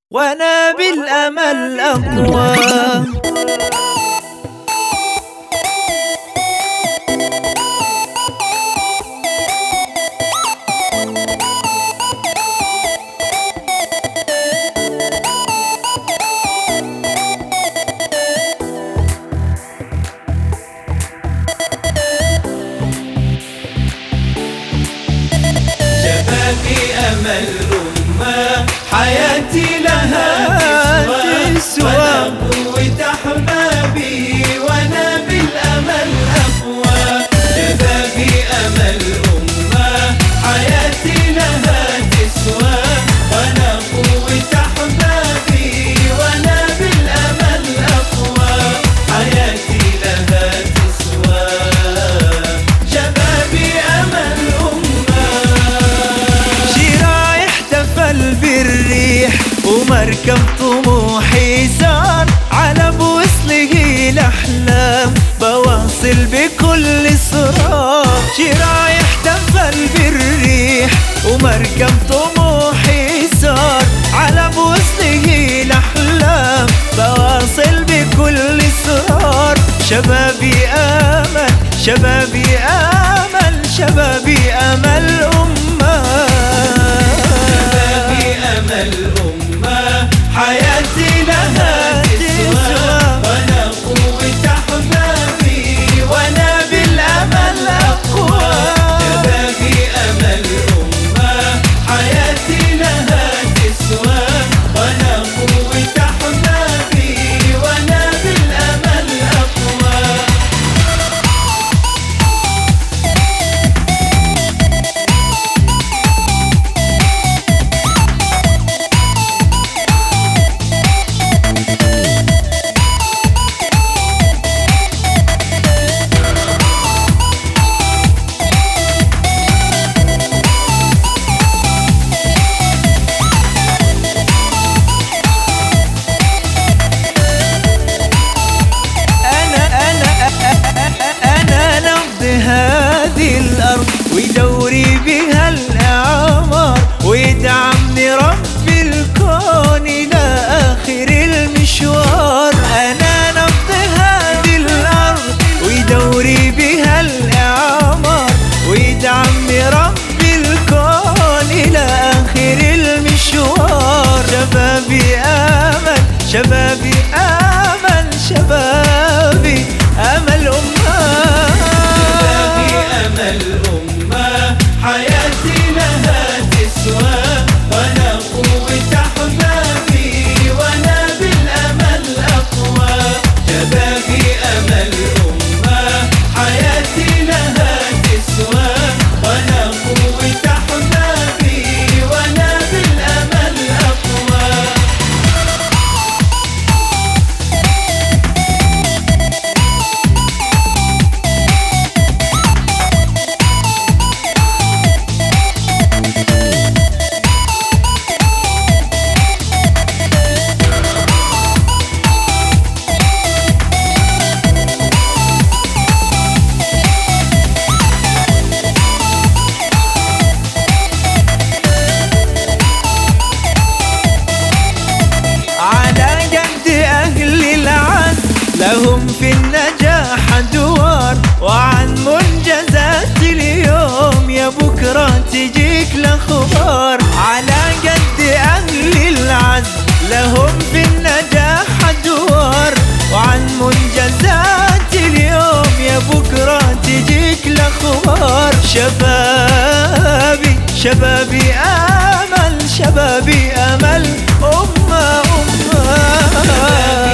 وانا بالامل اقوى. شبابي أمل أمة، حياتي لها تسوى، وأنا قوة أحبابي وأنا بالأمل أقوى. شبابي أمل أمة، حياتي لها تسوى، وأنا قوة أحبابي وأنا بالأمل أقوى. حياتي لها تسوى، شبابي أمل بالريح ومركب طموحي سار على بوصله الأحلام، بواصل بكل إصرار. شي رايح تفل بالريح ومركب طموحي سار على بوصله الأحلام، بواصل بكل إصرار. شبابي آمل، شبابي آمل، شبابي أمل أمة. الأمة، حياتي لها تسوى، وأنا قوة أحبابي وأنا بالأمل أقوى. شبابي أمل أمة، حياتي لها تسوى، وأنا قوة أحبابي وأنا بالأمل أقوى. هذه الأرض ويدوري بها الأعمار، ويدعمني رب الكون إلى آخر المشوار. أنا نبض هذه الأرض ويدوري بها الأعمار، ويدعمني رب الكون إلى آخر المشوار. شبابي آمل، شبابي آمل، شبابي أمل الأمة، حياتي لها تسوى، وأنا قوة أحبابي وأنا بالأمل أقوى. شبابي أمل أمة، حياتي لها تسوى، وأنا قوة أحبابي وأنا بالأمل أقوى. لهم في النجاح أدوار، وعن منجزات اليوم يا بكرة تجيك الأخبار. على قد أهل العزم لهم في النجاح أدوار، وعن منجزات اليوم يا بكرة تجيك الأخبار. شبابي، شبابي أمل، شبابي أمل أمة أمة.